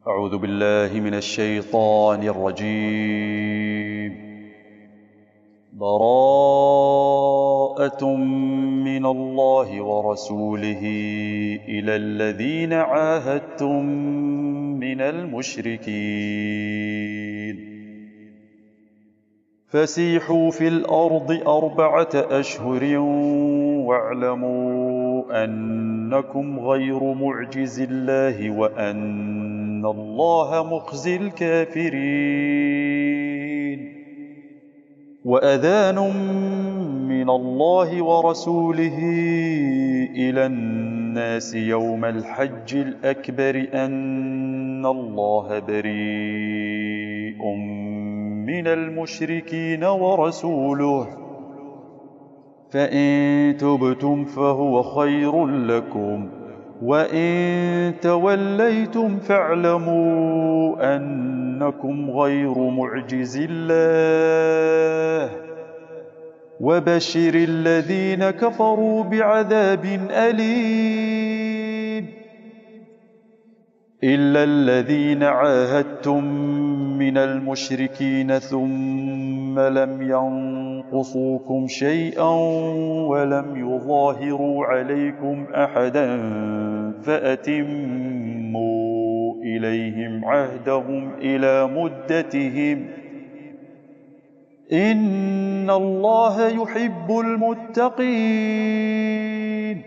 أعوذ بالله من الشيطان الرجيم. براءة من الله ورسوله إلى الذين عاهدتم من المشركين. فسيحوا في الأرض 4 أشهر واعلموا أنكم غير معجز الله وأن الله مخزي الكافرين. وأذان من الله ورسوله إلى الناس يوم الحج الأكبر أن الله بريء من المشركين ورسوله، فإن تبتم فهو خير لكم، وإن توليتم فاعلموا أنكم غير معجز الله، وبشر الذين كفروا بعذاب أليم. إلا الذين عاهدتم من المشركين ثم لم ينقصوكم شيئا ولم يظاهروا عليكم أحدا فأتموا إليهم عهدهم إلى مدتهم، إن الله يحب المتقين.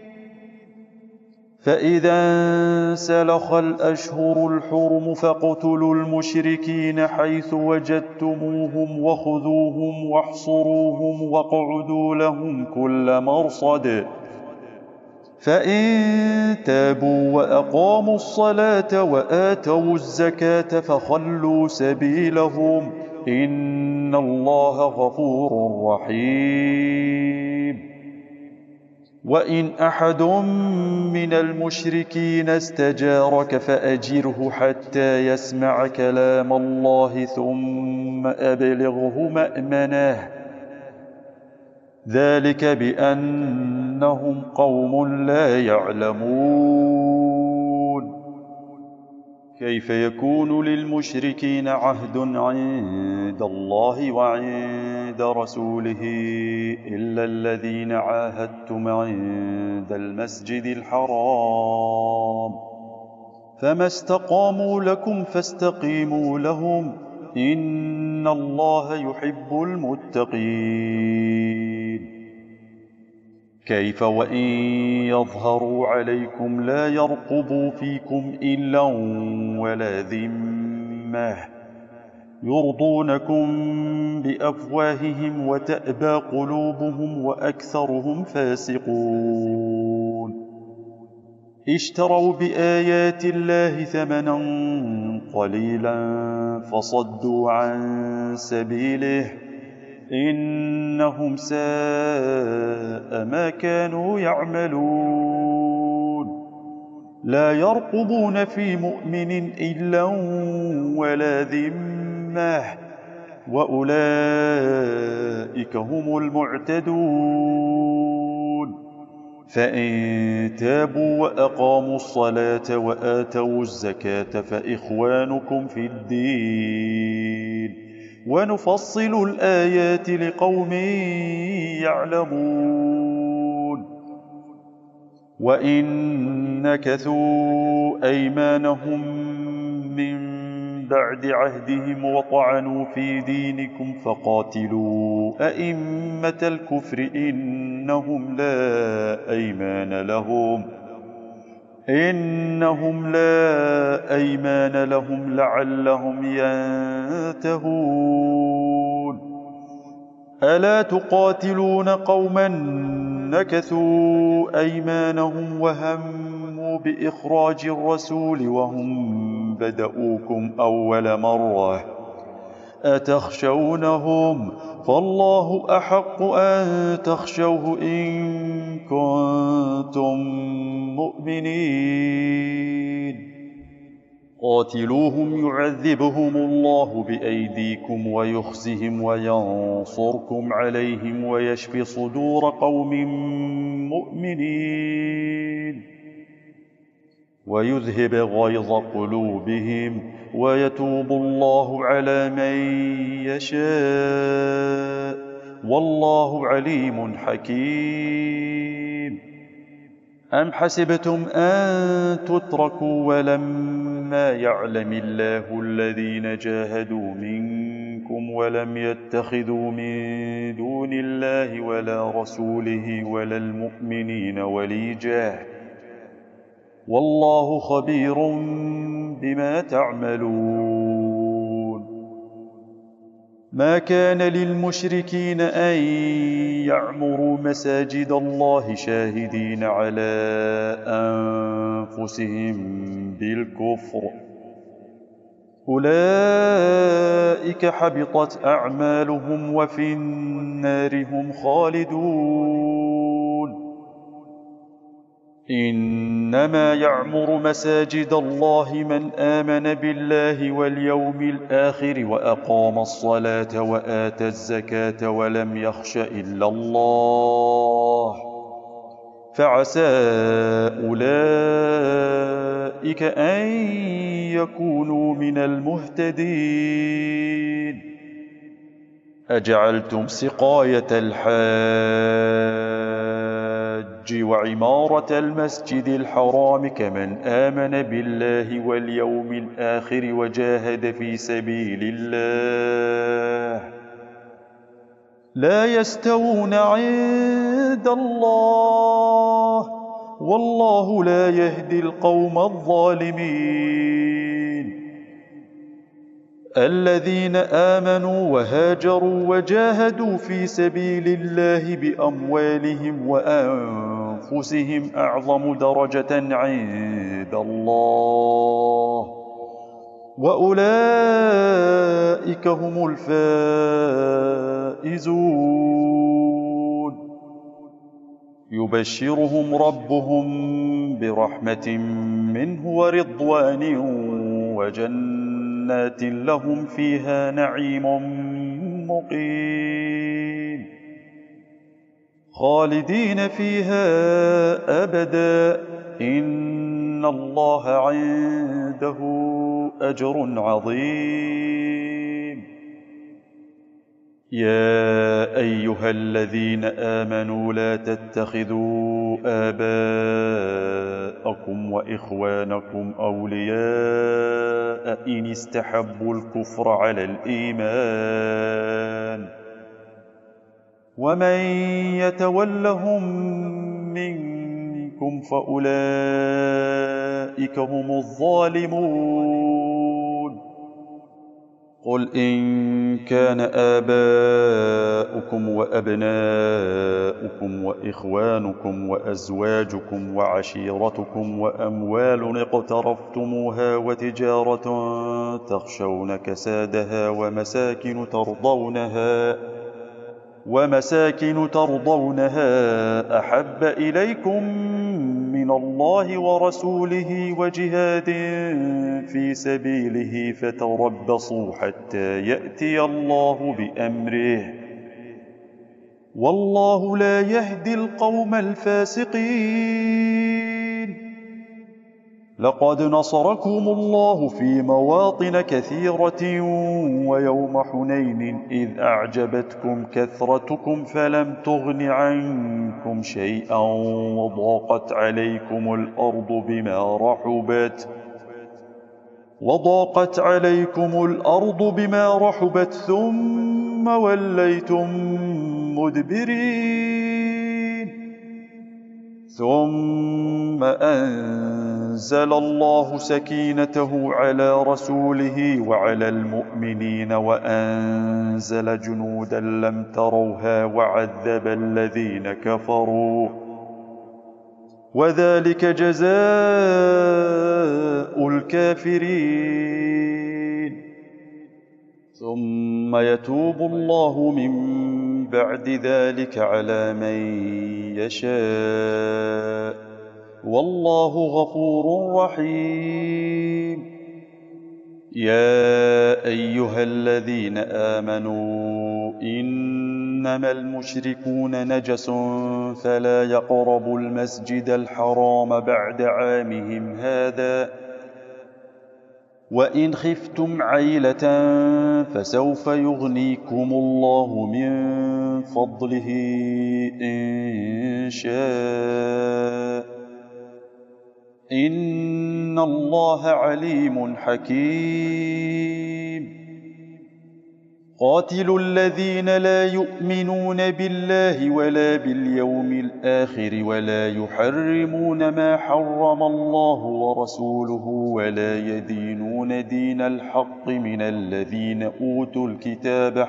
فإذا انسلخ الأشهر الحرم فاقتلوا المشركين حيث وجدتموهم وخذوهم واحصروهم واقعدوا لهم كل مرصد، فإن تابوا وأقاموا الصلاة وآتوا الزكاة فخلوا سبيلهم، إن الله غفور رحيم. وإن أحد من المشركين استجارك فأجره حتى يسمع كلام الله ثم أبلغه مأمنه، ذلك بأنهم قوم لا يعلمون. كيف يكون للمشركين عهد عند الله وعند رسوله إلا الذين عاهدتم عند المسجد الحرام، فما استقاموا لكم فاستقيموا لهم، إن الله يحب المتقين. كيف وإن يظهروا عليكم لا يرقبوا فيكم إلا ولا ذمة، يرضونكم بأفواههم وتأبى قلوبهم وأكثرهم فاسقون. اشتروا بآيات الله ثمنا قليلا فصدوا عن سبيله، إنهم ساء ما كانوا يعملون. لا يرقبون في مؤمن إلا ولا ذمة، وأولئك هم المعتدون. فإن تابوا وأقاموا الصلاة وآتوا الزكاة فإخوانكم في الدين، ونفصل الآيات لقوم يعلمون. وإن نكثوا أيمانهم من بعد عهدهم وطعنوا في دينكم فقاتلوا أئمة الكفر إنهم لا أيمان لهم لعلهم ينتهون. ألا تقاتلون قوما نكثوا أيمانهم وهموا بإخراج الرسول وهم بدؤوكم أول مرة، أتخشونهم؟ فالله أحق أن تخشوه إن كنتم مؤمنين. قاتلوهم يعذبهم الله بأيديكم ويخزهم وينصركم عليهم ويشف صدور قوم مؤمنين. ويذهب غيظ قلوبهم ويتوب الله على من يشاء والله عليم حكيم. أم حسبتم أن تتركوا ولما يعلم الله الذين جاهدوا منكم ولم يتخذوا من دون الله ولا رسوله ولا المؤمنين وليجا والله خبير بما تعملون. ما كان للمشركين أن يعمروا مساجد الله شاهدين على أنفسهم بالكفر أولئك حبطت أعمالهم وفي النار هم خالدون. إنما يعمر مساجد الله من آمن بالله واليوم الآخر وأقام الصلاة وآتى الزكاة ولم يخش إلا الله فعسى أولئك أن يكونوا من المهتدين. أجعلتم سقاية الحاج وعمارة المسجد الحرام كمن آمن بالله واليوم الآخر وجاهد في سبيل الله لا يستوون عند الله والله لا يهدي القوم الظالمين. الذين آمنوا وهاجروا وجاهدوا في سبيل الله بأموالهم وأنفسهم أعظم درجة عند الله وأولئك هم الفائزون. يبشرهم ربهم برحمة منه ورضوان وجنات لهم فيها نعيم مقيم خالدين فيها أبدا إن الله عنده أجر عظيم. يا أيها الذين آمنوا لا تتخذوا آباءكم وإخوانكم أولياء إن استحبوا الكفر على الإيمان ومن يتولهم منكم فأولئك هم الظالمون. قل إن كان آباؤكم وأبناؤكم وإخوانكم وأزواجكم وعشيرتكم وأموال اقترفتموها وتجارة تخشون كسادها ومساكن ترضونها أحب إليكم من الله ورسوله وجهاد في سبيله فتربصوا حتى يأتي الله بأمره والله لا يهدي القوم الفاسقين. لقد نصركم الله في مواطن كثيرة ويوم حنين إذ أعجبتكم كثرتكم فلم تغن عنكم شيئا وضاقت عليكم الأرض بما رحبت ثم وليتم مدبرين. ثم أنزل الله سكينته على رسوله وعلى المؤمنين وأنزل جنودا لم تروها وعذب الذين كفروا وذلك جزاء الكافرين. ثم يتوب الله من بعد ذلك على من يشاء والله غفور رحيم. يا أيها الذين آمنوا إنما المشركون نجس فلا يقربوا المسجد الحرام بعد عامهم هذا وإن خفتم عيلة فسوف يغنيكم الله من فضله إن شاء إن الله عليم حكيم قاتلوا الذين لا يؤمنون بالله ولا باليوم الآخر ولا يحرمون ما حرم الله ورسوله ولا يدينون دين الحق من الذين أوتوا الكتاب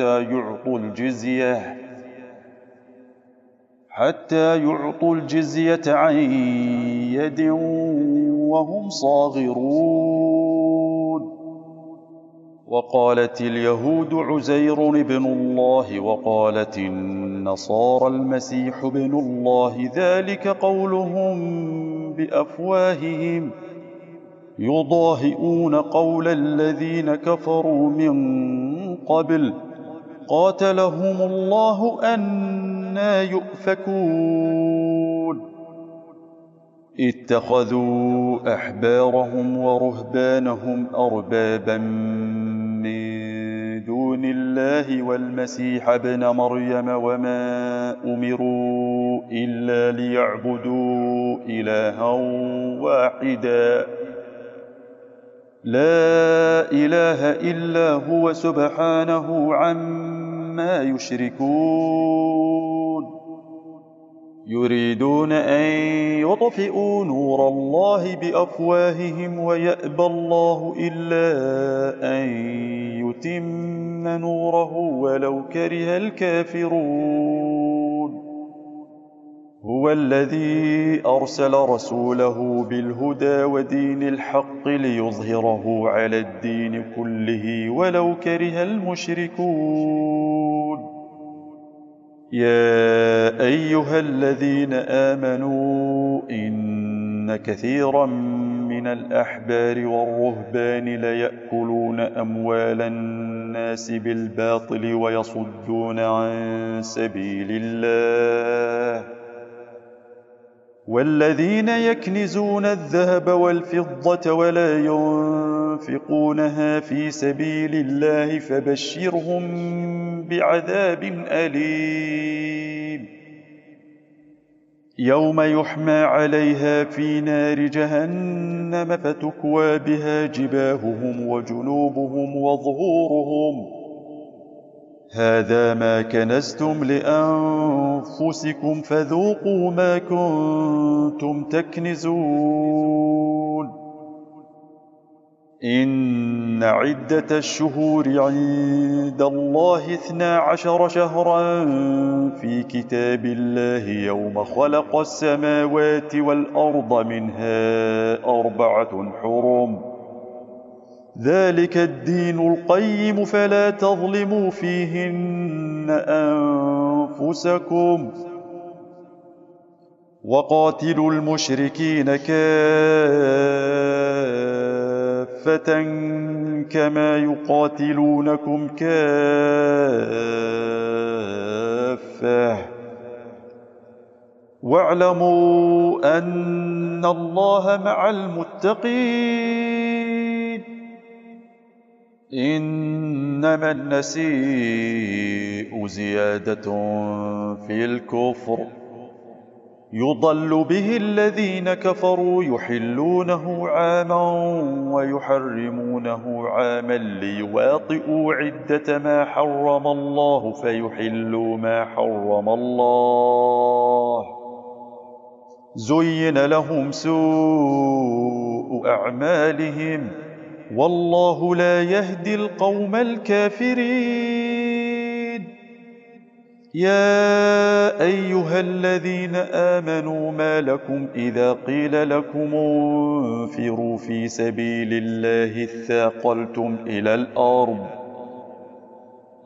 حتى يعطوا الجزية عن يد وهم صاغرون وقالت اليهود عزير ابن الله وقالت النصارى المسيح ابن الله ذلك قولهم بأفواههم يضاهئون قول الذين كفروا من قبل قاتلهم الله أنى يؤفكون اتخذوا أحبارهم ورهبانهم أربابا من دون الله والمسيح ابن مريم وما أمروا إلا ليعبدوا إلها واحدا لا إله إلا هو سبحانه عما يشركون يريدون أن يطفئوا نور الله بأفواههم ويأبى الله إلا أن يتم نوره ولو كره الكافرون هو الذي أرسل رسوله بالهدى ودين الحق ليظهره على الدين كله ولو كره المشركون يا أيها الذين آمنوا إن كثيرا من الأحبار والرهبان ليأكلون أموال الناس بالباطل ويصدون عن سبيل الله والذين يكنزون الذهب والفضة ولا ينفقونها في سبيل الله فبشرهم بعذاب أليم يوم يحمى عليها في نار جهنم فتكوى بها جباههم وجنوبهم وظهورهم هذا ما كنزتم لأنفسكم فذوقوا ما كنتم تكنزون إن عدة الشهور عند الله 12 شهرا في كتاب الله يوم خلق السماوات والأرض منها 4 حرم ذلك الدين القيم فلا تظلموا فيهن أنفسكم وقاتلوا المشركين كافة كما يقاتلونكم كافة واعلموا أن الله مع المتقين إنما النسيء زيادة في الكفر يضل به الذين كفروا يحلونه عاما ويحرمونه عاما ليواطئوا عدة ما حرم الله فيحلوا ما حرم الله زين لهم سوء أعمالهم والله لا يهدي القوم الكافرين يا أيها الذين آمنوا ما لكم إذا قيل لكم انفروا في سبيل الله اثاقلتم إلى الأرض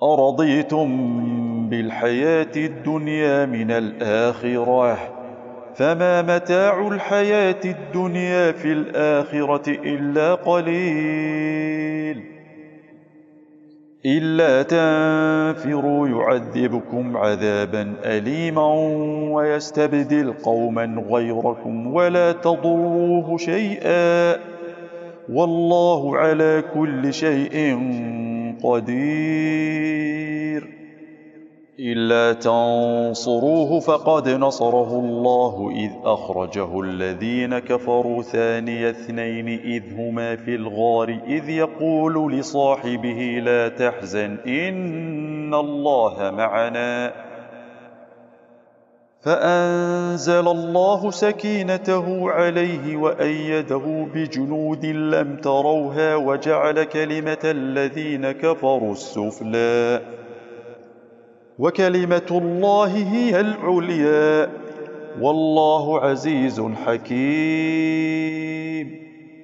أرضيتم بالحياة الدنيا من الآخرة فما متاع الحياة الدنيا في الآخرة إلا قليل إلا تنفروا يعذبكم عذابا أليما ويستبدل قوما غيركم ولا تضروه شيئا والله على كل شيء قدير إلا تنصروه فقد نصره الله إذ أخرجه الذين كفروا ثاني اثنين إذ هما في الغار إذ يقول لصاحبه لا تحزن إن الله معنا فأنزل الله سكينته عليه وأيده بجنود لم تروها وجعل كلمة الذين كفروا السفلى وكلمة الله هي العليا والله عزيز حكيم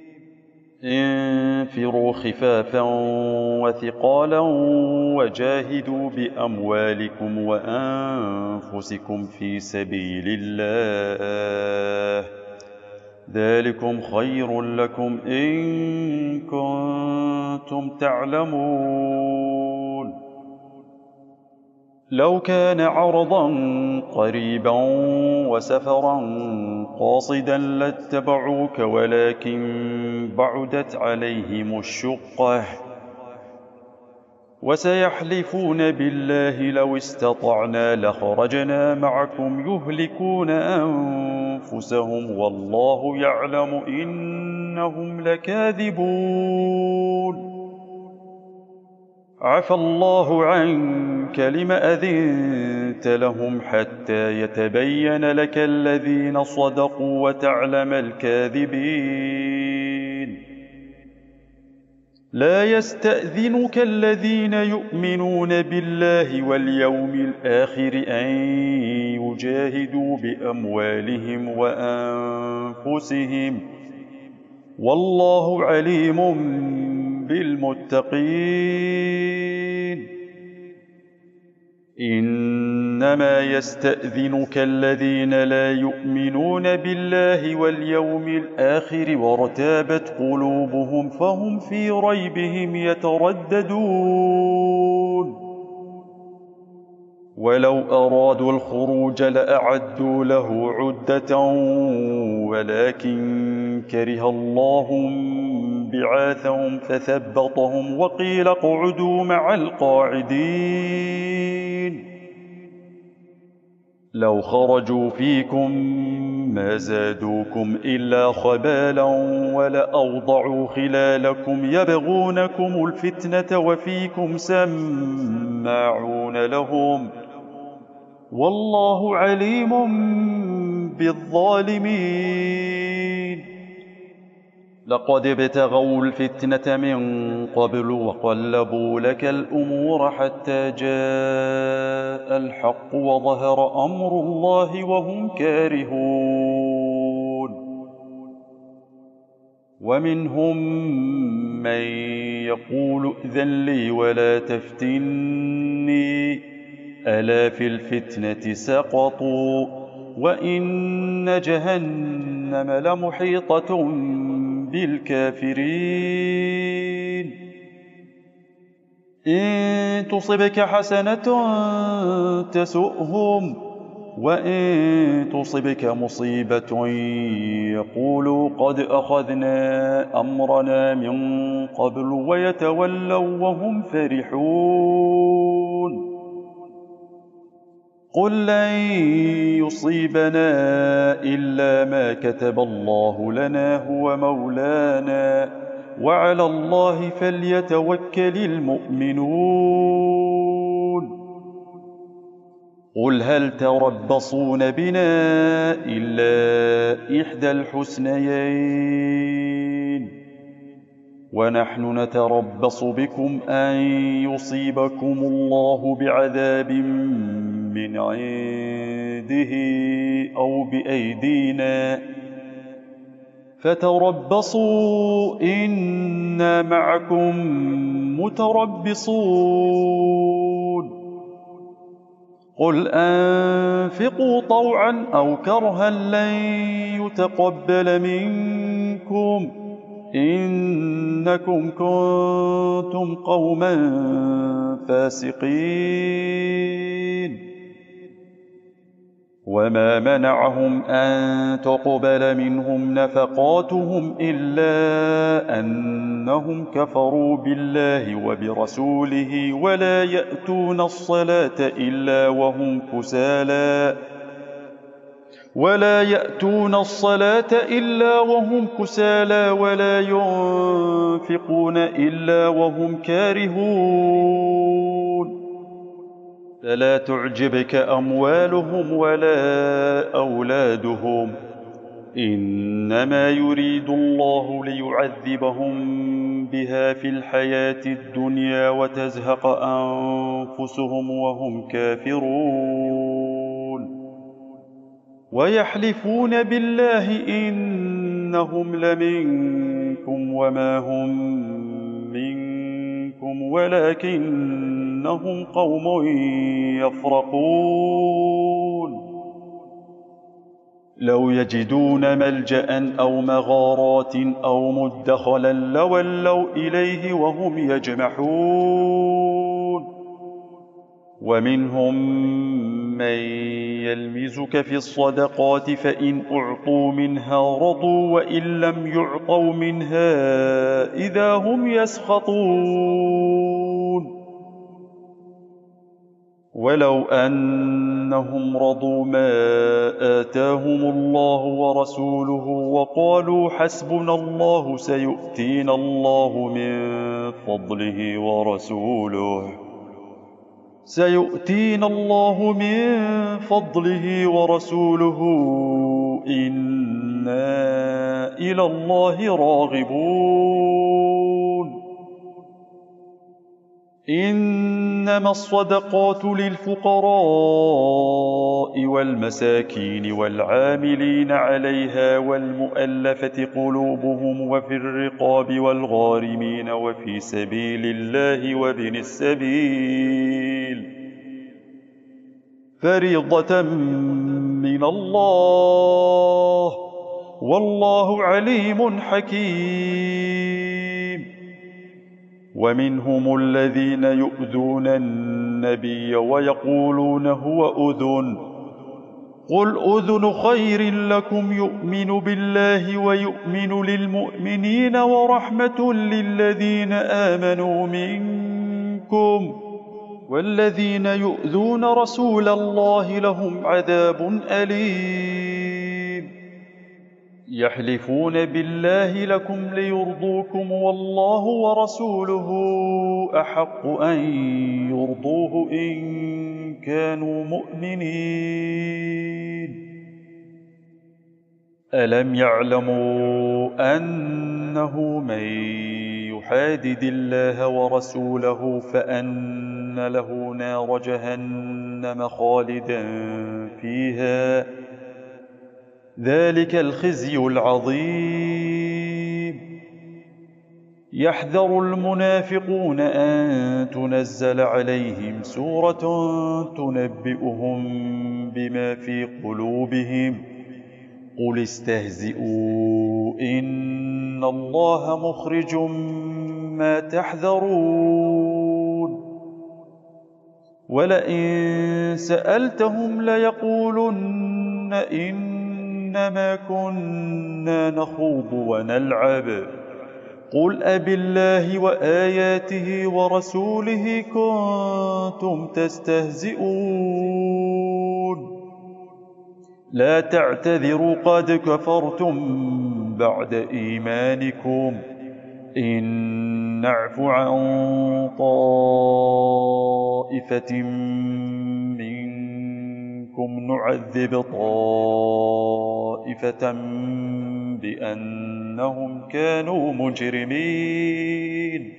انفروا خفافا وثقالا وجاهدوا بأموالكم وأنفسكم في سبيل الله ذلكم خير لكم إن كنتم تعلمون لو كان عرضا قريبا وسفرا قاصدا لاتبعوك ولكن بعدت عليهم الشقة وسيحلفون بالله لو استطعنا لخرجنا معكم يهلكون أنفسهم والله يعلم إنهم لكاذبون عفى الله عنك لم أذنت لهم حتى يتبين لك الذين صدقوا وتعلم الكاذبين لا يستأذنك الذين يؤمنون بالله واليوم الآخر أن يجاهدوا بأموالهم وأنفسهم والله عليم بالمتقين إنما يستأذنك الذين لا يؤمنون بالله واليوم الآخر وارتابت قلوبهم فهم في ريبهم يترددون ولو أرادوا الخروج لأعدوا له عدة ولكن كره الله بعاثهم فثبطهم وقيل اقعدوا مع القاعدين لو خرجوا فيكم ما زادوكم إلا خبالا ولأوضعوا خلالكم يبغونكم الفتنة وفيكم سماعون لهم والله عليم بالظالمين لقد ابتغوا الفتنة من قبل وقلبوا لك الأمور حتى جاء الحق وظهر أمر الله وهم كارهون ومنهم من يقول ائذن لي ولا تفتني ألا في الفتنة سقطوا وإن جهنم لمحيطة بالكافرين إن تصبك حسنة تسؤهم وإن تصبك مصيبة يقولوا قد أخذنا أمرنا من قبل ويتولوا وهم فرحون قل لن يصيبنا إلا ما كتب الله لنا هو مولانا وعلى الله فليتوكل المؤمنون قل هل تربصون بنا إلا إحدى الحسنيين ونحن نتربص بكم أن يصيبكم الله بعذاب من عنده أو بأيدينا فتربصوا إنا معكم متربصون قل أنفقوا طوعا أو كرها لن يتقبل منكم إنكم كنتم قوما فاسقين. وما منعهم أن تقبل منهم نفقاتهم إلا أنهم كفروا بالله وبرسوله ولا يأتون الصلاة إلا وهم كسالى ولا ينفقون إلا وهم كارهون. فلا تعجبك أموالهم ولا أولادهم إنما يريد الله ليعذبهم بها في الحياة الدنيا وتزهق أنفسهم وهم كافرون. ويحلفون بالله إنهم لمنكم وما هم منكم ولكنهم قوم يفرقون. لو يجدون ملجأ أو مغارات أو مدخلا لولوا إليه وهم يجمحون. ومنهم من يلمزك في الصدقات فإن أعطوا منها رضوا وإن لم يعطوا منها إذا هم يسخطون. ولو أنهم رضوا ما آتاهم الله ورسوله وقالوا حسبنا الله سيؤتينا الله من فضله ورسوله إنا إلى الله راغبون. إنما الصدقات للفقراء والمساكين والعاملين عليها والمؤلفة قلوبهم وفي الرقاب والغارمين وفي سبيل الله وابن السبيل فريضة من الله والله عليم حكيم. ومنهم الذين يؤذون النبي ويقولون هو أذن قل أذن خير لكم يؤمن بالله ويؤمن للمؤمنين ورحمة للذين آمنوا منكم والذين يؤذون رسول الله لهم عذاب أليم. يحلفون بالله لكم ليرضوكم والله ورسوله أحق أن يرضوه إن كانوا مؤمنين. ألم يعلموا أنه من يحادد الله ورسوله فأن له نار جهنم خالدا فيها ذلك الخزي العظيم. يحذر المنافقون أن تنزل عليهم سورة تنبئهم بما في قلوبهم قل استهزئوا إن الله مخرج ما تحذرون. ولئن سألتهم ليقولن إنما كنا نخوض ونلعب قل أبالله وآياته ورسوله كنتم تستهزئون. لا تعتذروا قد كفرتم بعد إيمانكم إن نعف عن طائفة منكم نعذب طائفة بأنهم كانوا مجرمين.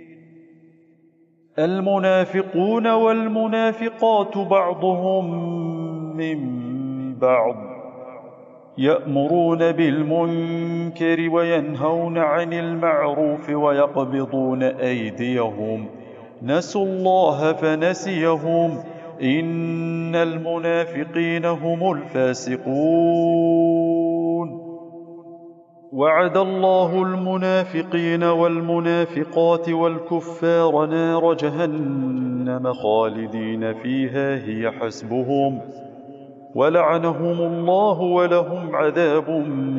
المنافقون والمنافقات بعضهم من بعض يأمرون بالمنكر وينهون عن المعروف ويقبضون أيديهم نسوا الله فنسيهم إن المنافقين هم الفاسقون. وعد الله المنافقين والمنافقات والكفار نار جهنم خالدين فيها هي حسبهم ولعنهم الله ولهم عذاب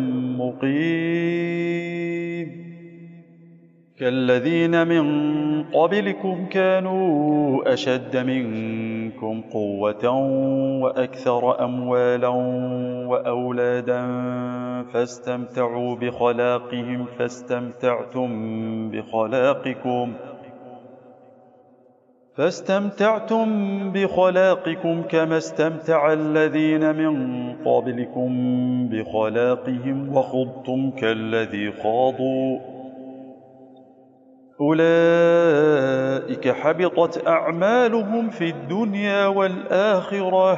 مقيم. كالذين من قبلكم كانوا أشد منكم قوة وأكثر أموالا وأولادا فاستمتعوا بخلاقهم فاستمتعتم بخلاقكم كما استمتع الذين من قبلكم بخلاقهم وخضتم كالذي خاضوا أولئك حبطت أعمالهم في الدنيا والآخرة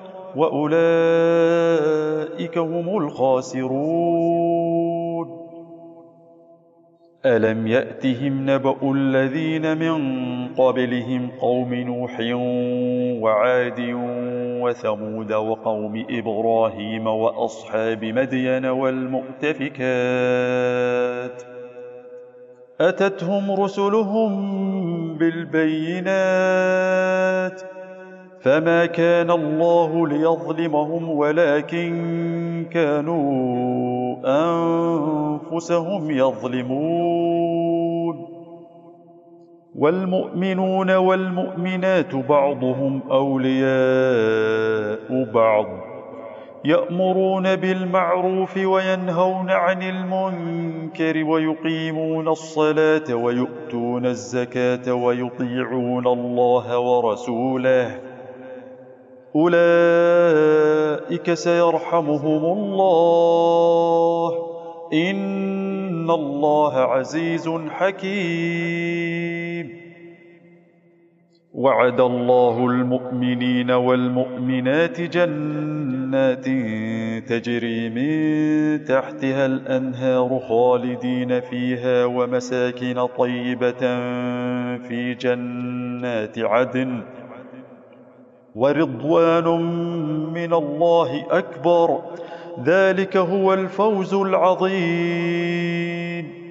وأولئك هم الخاسرون. ألم يأتهم نبأ الذين من قبلهم قوم نوح وعاد وثمود وقوم إبراهيم وأصحاب مدين والمؤتفكات أتتهم رسلهم بالبينات فما كان الله ليظلمهم ولكن كانوا أنفسهم يظلمون. والمؤمنون والمؤمنات بعضهم أولياء بعض يأمرون بالمعروف وينهون عن المنكر ويقيمون الصلاة ويؤتون الزكاة ويطيعون الله ورسوله أولئك سيرحمهم الله إن الله عزيز حكيم. وعد الله المؤمنين والمؤمنات جنات تجري من تحتها الأنهار خالدين فيها ومساكن طيبة في جنات عدن ورضوان من الله أكبر ذلك هو الفوز العظيم.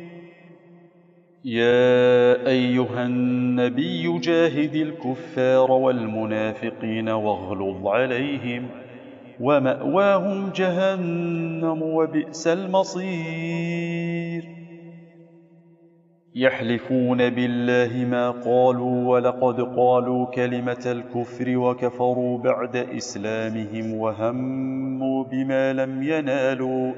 يا أيها النبي جاهد الكفار والمنافقين واغلظ عليهم ومأواهم جهنم وبئس المصير. يحلفون بالله ما قالوا ولقد قالوا كلمة الكفر وكفروا بعد إسلامهم وهموا بما لم ينالوا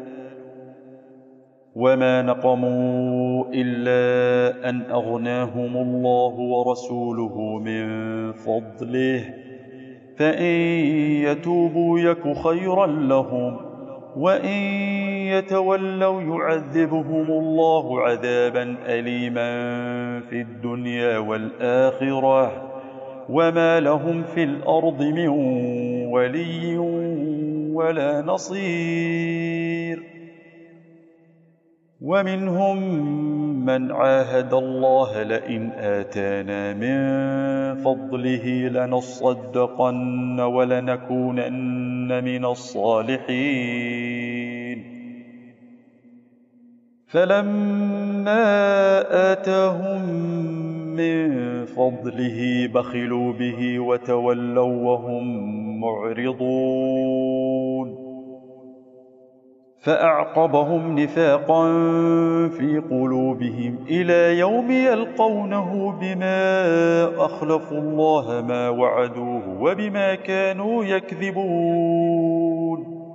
وما نقموا إلا أن أغناهم الله ورسوله من فضله فإن يتوبوا يك خيرا لهم وإن يتولوا يعذبهم الله عذابا أليما في الدنيا والآخرة وما لهم في الأرض من ولي ولا نصير. ومنهم من عاهد الله لئن آتانا من فضله لنصدقن ولنكونن من الصالحين فلما آتاهم من فضله بخلوا به وتولوا وهم معرضون فأعقبهم نفاقا في قلوبهم إلى يوم يلقونه بما أخلفوا الله ما وعدوه وبما كانوا يكذبون.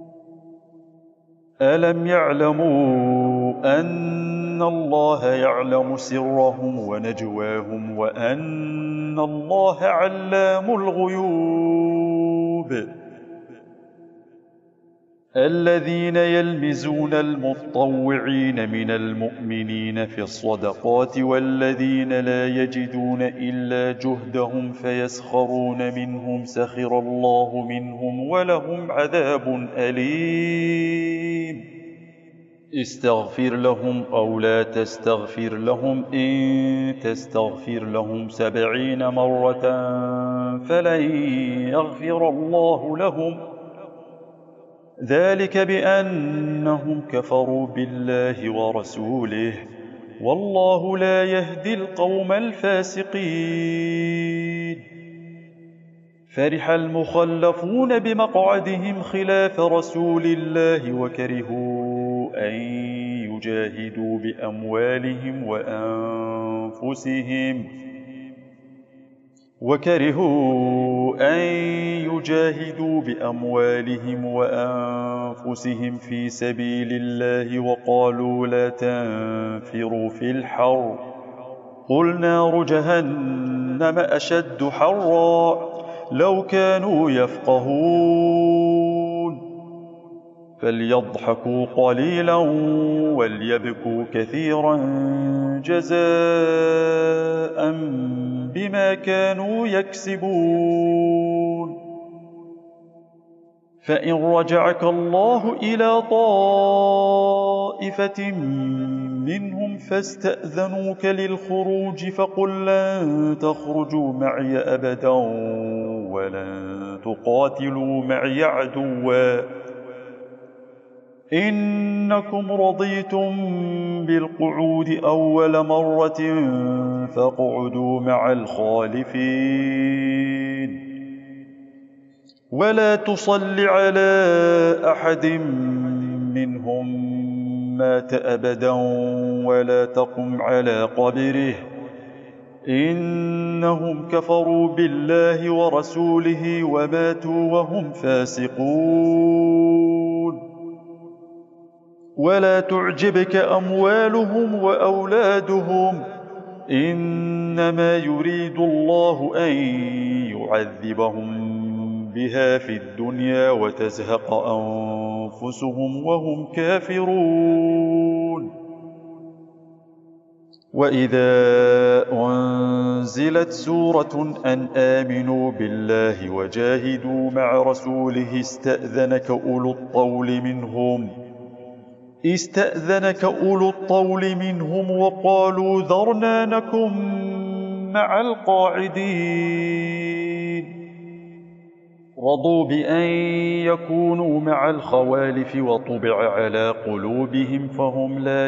ألم يعلموا أن الله يعلم سرهم ونجواهم وأن الله علام الغيوب. الذين يلمزون المطوعين من المؤمنين في الصدقات والذين لا يجدون إلا جهدهم فيسخرون منهم سخر الله منهم ولهم عذاب أليم. استغفر لهم أو لا تستغفر لهم، إن تستغفر لهم 70 مرة فلن يغفر الله لهم، ذلك بأنهم كفروا بالله ورسوله، والله لا يهدي القوم الفاسقين. فرح المخلفون بمقعدهم خلاف رسول الله وكرهوا أن يجاهدوا بأموالهم وأنفسهم في سبيل الله، وقالوا لا تنفروا في الحر، قل نار جهنم أشد حرا لو كانوا يفقهون. فليضحكوا قليلا وليبكوا كثيرا جزاء بما كانوا يكسبون. فإن رجعك الله إلى طائفة منهم فاستأذنوك للخروج فقل لن تخرجوا معي أبدا ولن تقاتلوا معي عدوا، إنكم رضيتم بالقعود أول مرة فاقعدوا مع الخالفين، ولا تصل على أحد منهم مات أبدا ولا تقم على قبره، إنهم كفروا بالله ورسوله وماتوا وهم فاسقون. ولا تعجبك أموالهم وأولادهم، إنما يريد الله أن يعذبهم بها في الدنيا وتزهق أنفسهم وهم كافرون. وإذا أنزلت سورة أن آمنوا بالله وجاهدوا مع رسوله استأذنك أولو الطول منهم وقالوا ذرنا نكن مع القاعدين، رضوا بأن يكونوا مع الخوالف وطبع على قلوبهم فهم لا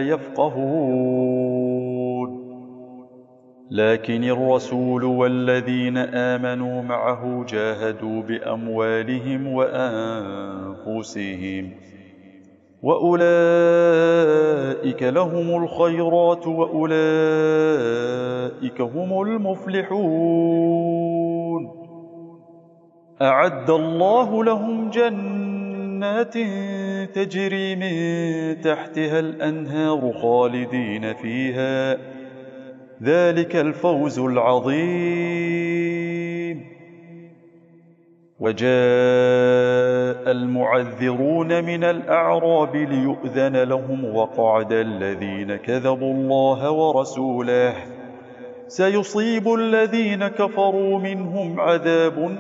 يفقهون. لكن الرسول والذين آمنوا معه جاهدوا بأموالهم وأنفسهم، وأولئك لهم الخيرات وأولئك هم المفلحون. أعد الله لهم جنات تجري من تحتها الأنهار خالدين فيها، ذلك الفوز العظيم. وجاء المعذرون من الأعراب ليؤذن لهم وقعد الذين كذبوا الله ورسوله، سيصيب الذين كفروا منهم عذاب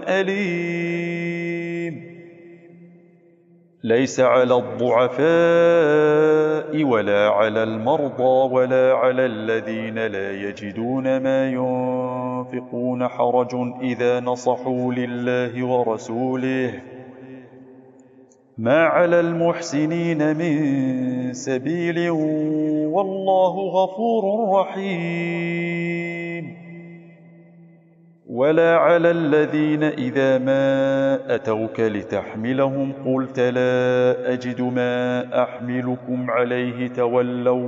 أليم. ليس على الضعفاء ولا على المرضى ولا على الذين لا يجدون ما ينفقون حرج إذا نصحوا لله ورسوله، ما على المحسنين من سبيل والله غفور رحيم. ولا على الذين إذا ما أتوك لتحملهم قلت لا أجد ما أحملكم عليه تولوا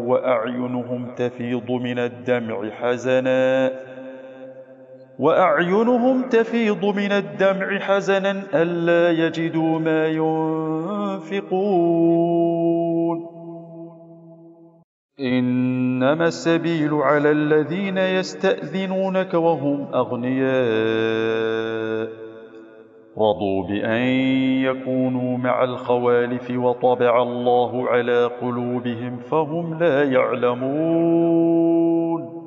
وأعينهم تفيض من الدمع حزنا ألا يجدوا ما ينفقون. إنما السبيل على الذين يستأذنونك وهم أغنياء، رضوا بأن يكونوا مع الخوالف وطبع الله على قلوبهم فهم لا يعلمون.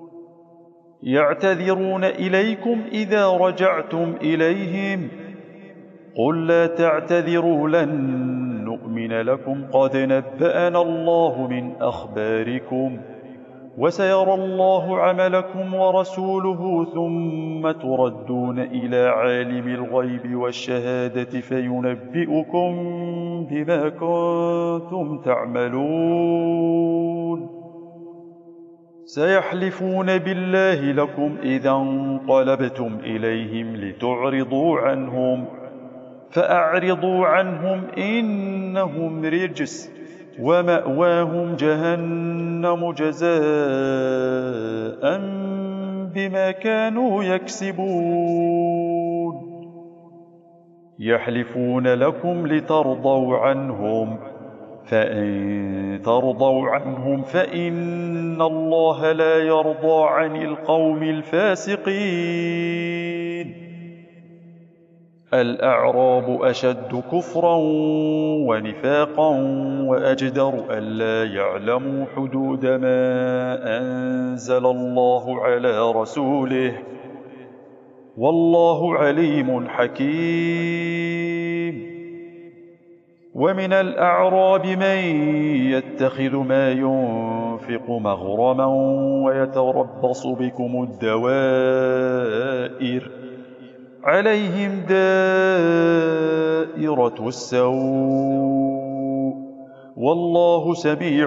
يعتذرون إليكم إذا رجعتم إليهم، قل لا تعتذروا لن نؤمن نؤمن لكم قد نبأنا الله من أخباركم وسيرى الله عملكم ورسوله ثم تردون إلى عالم الغيب والشهادة فينبئكم بما كنتم تعملون. سيحلفون بالله لكم إذا انقلبتم إليهم لتعرضوا عنهم فأعرضوا عنهم إنهم رجس ومأواهم جهنم جزاء بما كانوا يكسبون. يحلفون لكم لترضوا عنهم فإن ترضوا عنهم فإن الله لا يرضى عن القوم الفاسقين. الأعراب أشد كفرا ونفاقا وأجدر ألا يعلموا حدود ما أنزل الله على رسوله والله عليم حكيم. ومن الأعراب من يتخذ ما ينفق مغرما ويتربص بكم الدوائر عليهم دائرة السوء والله سميع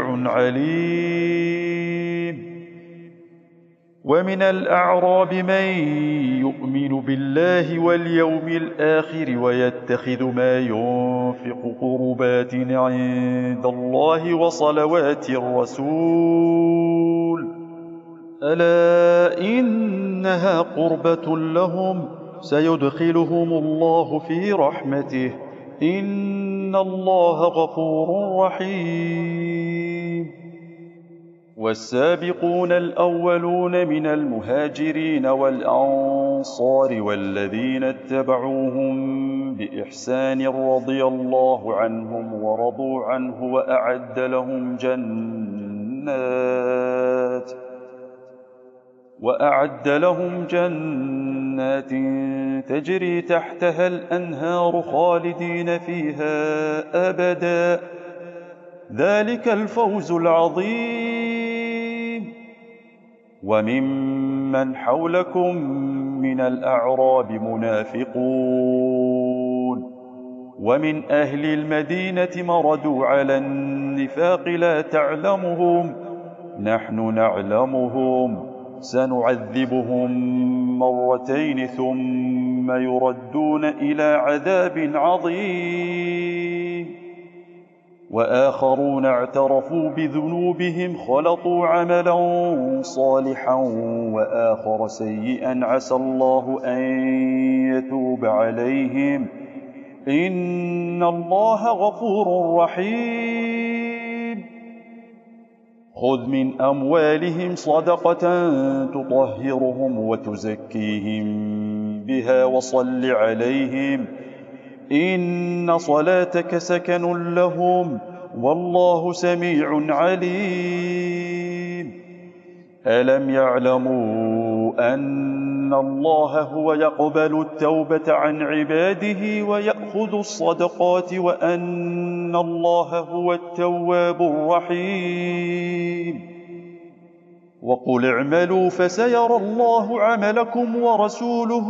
عليم. ومن الأعراب من يؤمن بالله واليوم الآخر ويتخذ ما ينفق قربات عند الله وصلوات الرسول ألا إنها قربة لهم سيدخلهم الله في رحمته إن الله غفور رحيم. والسابقون الأولون من المهاجرين والأنصار والذين اتبعوهم بإحسان رضي الله عنهم ورضوا عنه وأعد لهم جنات تجري تحتها الأنهار خالدين فيها أبدا ذلك الفوز العظيم. وممن حولكم من الأعراب منافقون ومن أهل المدينة مردوا على النفاق لا تعلمهم نحن نعلمهم سنعذبهم مرتين ثم يردون إلى عذاب عظيم. وآخرون اعترفوا بذنوبهم خلطوا عملا صالحا وآخر سيئا عسى الله أن يتوب عليهم إن الله غفور رحيم. خذ من أموالهم صدقة تطهرهم وتزكيهم بها وصل عليهم إن صلاتك سكن لهم والله سميع عليم. ألم يعلموا أن الله هو يقبل التوبة عن عباده ويأخذ الصدقات وأن الله هو التواب الرحيم. وقل اعملوا فسيرى الله عملكم ورسوله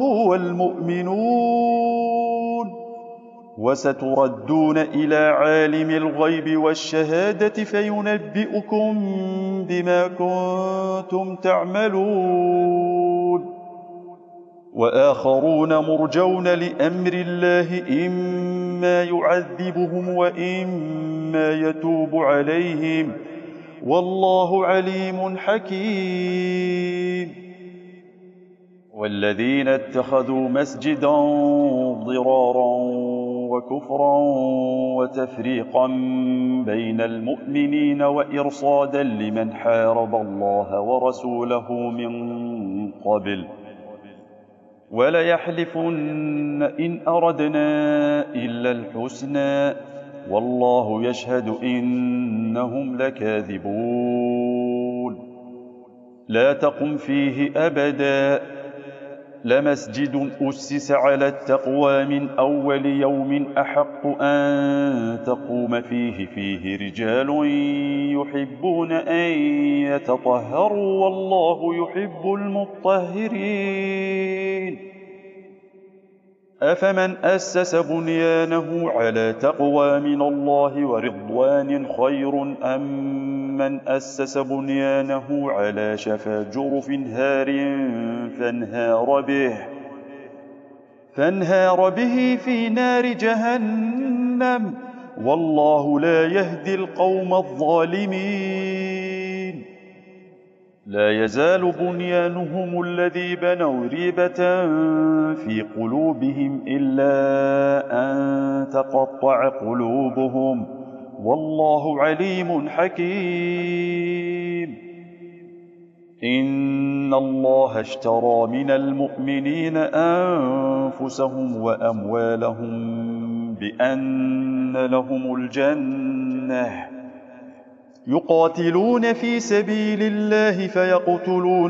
والمؤمنون وستردون إلى عالم الغيب والشهادة فينبئكم بما كنتم تعملون. وآخرون مرجون لأمر الله إما يعذبهم وإما يتوب عليهم والله عليم حكيم. والذين اتخذوا مسجدا ضرارا وكفرا وتفريقا بين المؤمنين وإرصادا لمن حارب الله ورسوله من قبل وليحلفن إن أردنا إلا الحسنى والله يشهد إنهم لكاذبون. لا تقم فيه أبدا لمسجد أسس على التقوى من أول يوم أحق أن تقوم فيه رجال يحبون أن يتطهروا والله يحب المطهرين. أفمن أسس بنيانه على تقوى من الله ورضوان خير أم من أسس بنيانه على شفا جرف هار فانهار به في نار جهنم والله لا يهدي القوم الظالمين. لا يزال بنيانهم الذي بنوا ريبة في قلوبهم إلا أن تقطع قلوبهم والله عليم حكيم. إن الله اشترى من المؤمنين أنفسهم وأموالهم بأن لهم الجنة يقاتلون في سبيل الله فيقتلون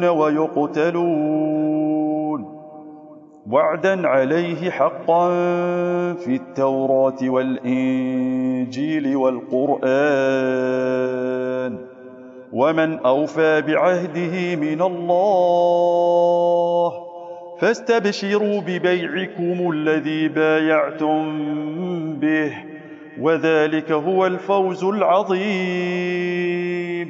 ويقتلون وعدا عليه حقا في التوراة والإنجيل والقرآن ومن أوفى بعهده من الله فاستبشروا ببيعكم الذي بايعتم به وذلك هو الفوز العظيم.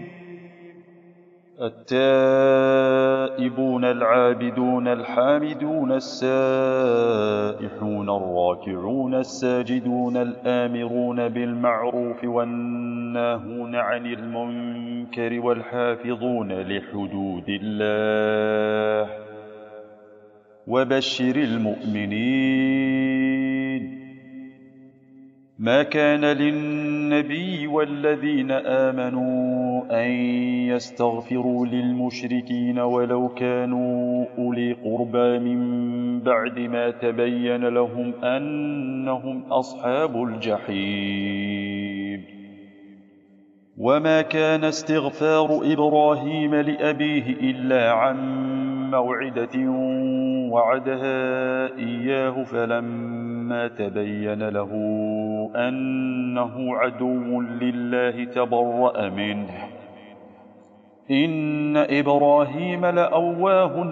التائبون العابدون الحامدون السائحون الراكعون الساجدون الآمرون بالمعروف والناهون عن المنكر والحافظون لحدود الله وبشر المؤمنين. ما كان للنبي والذين آمنوا أن يستغفروا للمشركين ولو كانوا أولي قربى من بعد ما تبين لهم أنهم أصحاب الجحيم. وما كان استغفار إبراهيم لأبيه إلا عن موعدة وعدها إياه فلما تبين له أنه عدو لله تبرأ منه إن إبراهيم لأواه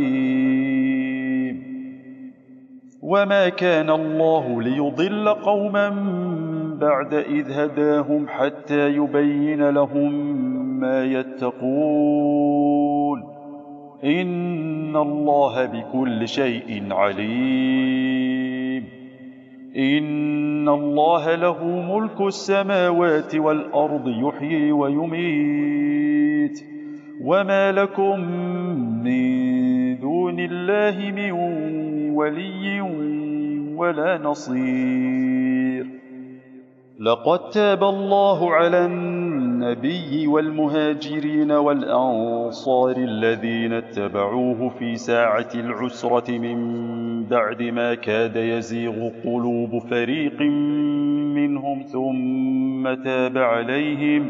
حليم. وما كان الله ليضل قوما بعد إذ هداهم حتى يبين لهم ما يتقون إن الله بكل شيء عليم. إن الله له ملك السماوات والأرض يحيي ويميت وما لكم من دون الله من ولي ولا نصير. لقد تاب الله على النبي والمهاجرين والأنصار الذين اتبعوه في ساعة العسرة من بعد ما كاد يزيغ قلوب فريق منهم ثم تاب عليهم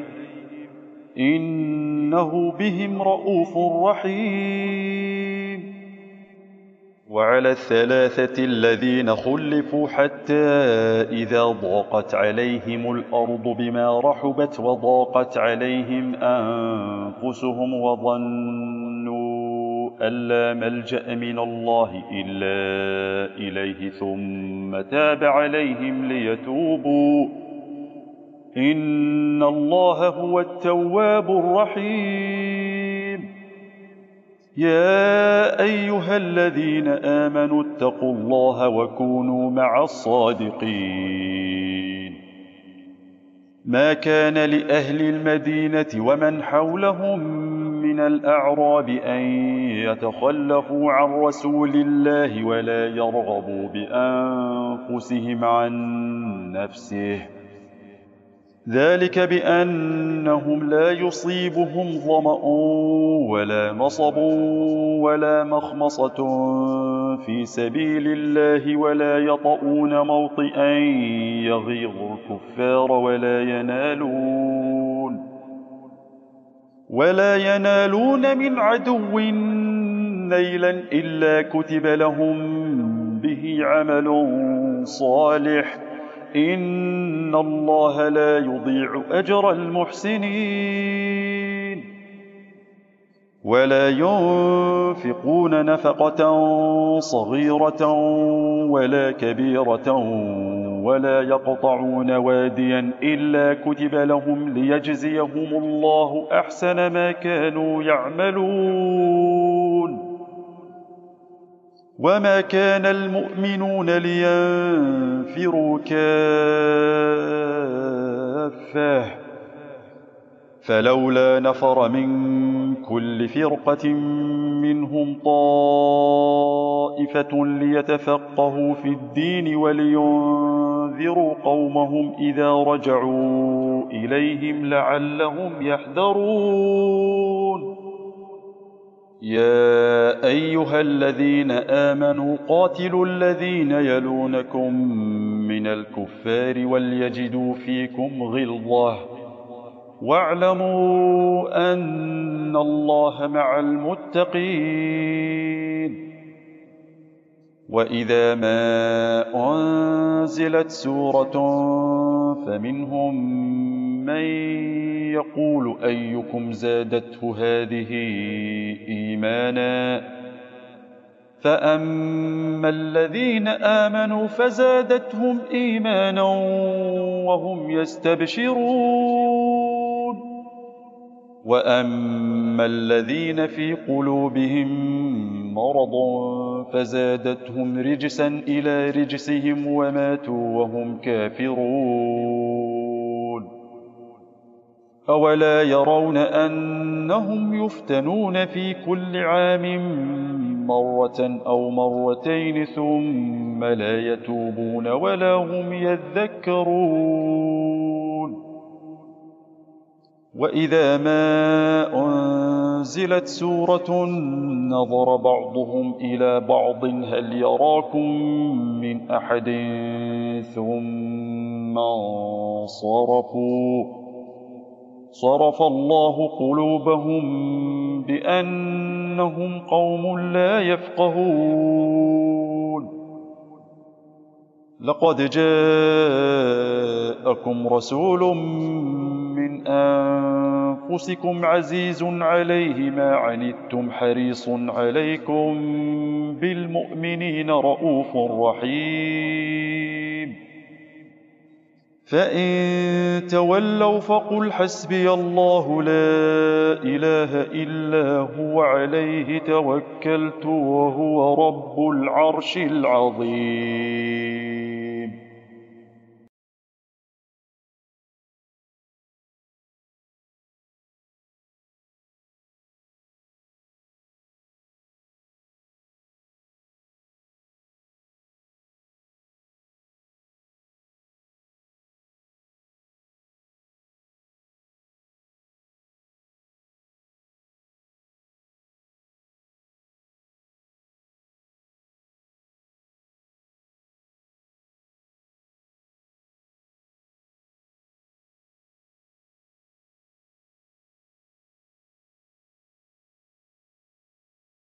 إنه بهم رءوف رحيم. وعلى الثلاثة الذين خلفوا حتى إذا ضاقت عليهم الأرض بما رحبت وضاقت عليهم أنفسهم وظنوا أن لا ملجأ من الله إلا إليه ثم تاب عليهم ليتوبوا إن الله هو التواب الرحيم. يا أيها الذين آمنوا اتقوا الله وكونوا مع الصادقين. ما كان لأهل المدينة ومن حولهم من الأعراب أن يتخلفوا عن رسول الله ولا يرغبوا بأنفسهم عن نفسه ذلك بأنهم لا يصيبهم ظمأ ولا نصب ولا مخمصة في سبيل الله ولا يطؤون موطئا يغيظ الكفار ولا ينالون من عدو نيلا إلا كتب لهم به عمل صالح إن الله لا يضيع أجر المحسنين ولا ينفقون نفقة صغيرة ولا كبيرة ولا يقطعون واديا إلا كتب لهم ليجزيهم الله أحسن ما كانوا يعملون وما كان المؤمنون لينفروا كافة فلولا نفر من كل فرقة منهم طائفة ليتفقهوا في الدين ولينذروا قومهم إذا رجعوا إليهم لعلهم يحذرون يا أيها الذين آمنوا قاتلوا الذين يلونكم من الكفار وليجدوا فيكم غلظة واعلموا أن الله مع المتقين وإذا ما أنزلت سورة فمنهم من يقول أيكم زادته هذه إيمانا فأما الذين آمنوا فزادتهم إيمانا وهم يستبشرون وأما الذين في قلوبهم مرض فزادتهم رجسا إلى رجسهم وماتوا وهم كافرون أولا يرون أنهم يفتنون في كل عام مرة أو مرتين ثم لا يتوبون ولا هم يذكرون وإذا ما أنزلت سورة نظر بعضهم إلى بعض هل يراكم من أحد ثم انصرفوا صرف الله قلوبهم بأنهم قوم لا يفقهون لقد جاءكم رسول من أنفسكم عزيز عليه ما عنتم حريص عليكم بالمؤمنين رؤوف رحيم فإن تولوا فقل حسبي الله لا إله إلا هو عليه توكلت وهو رب العرش العظيم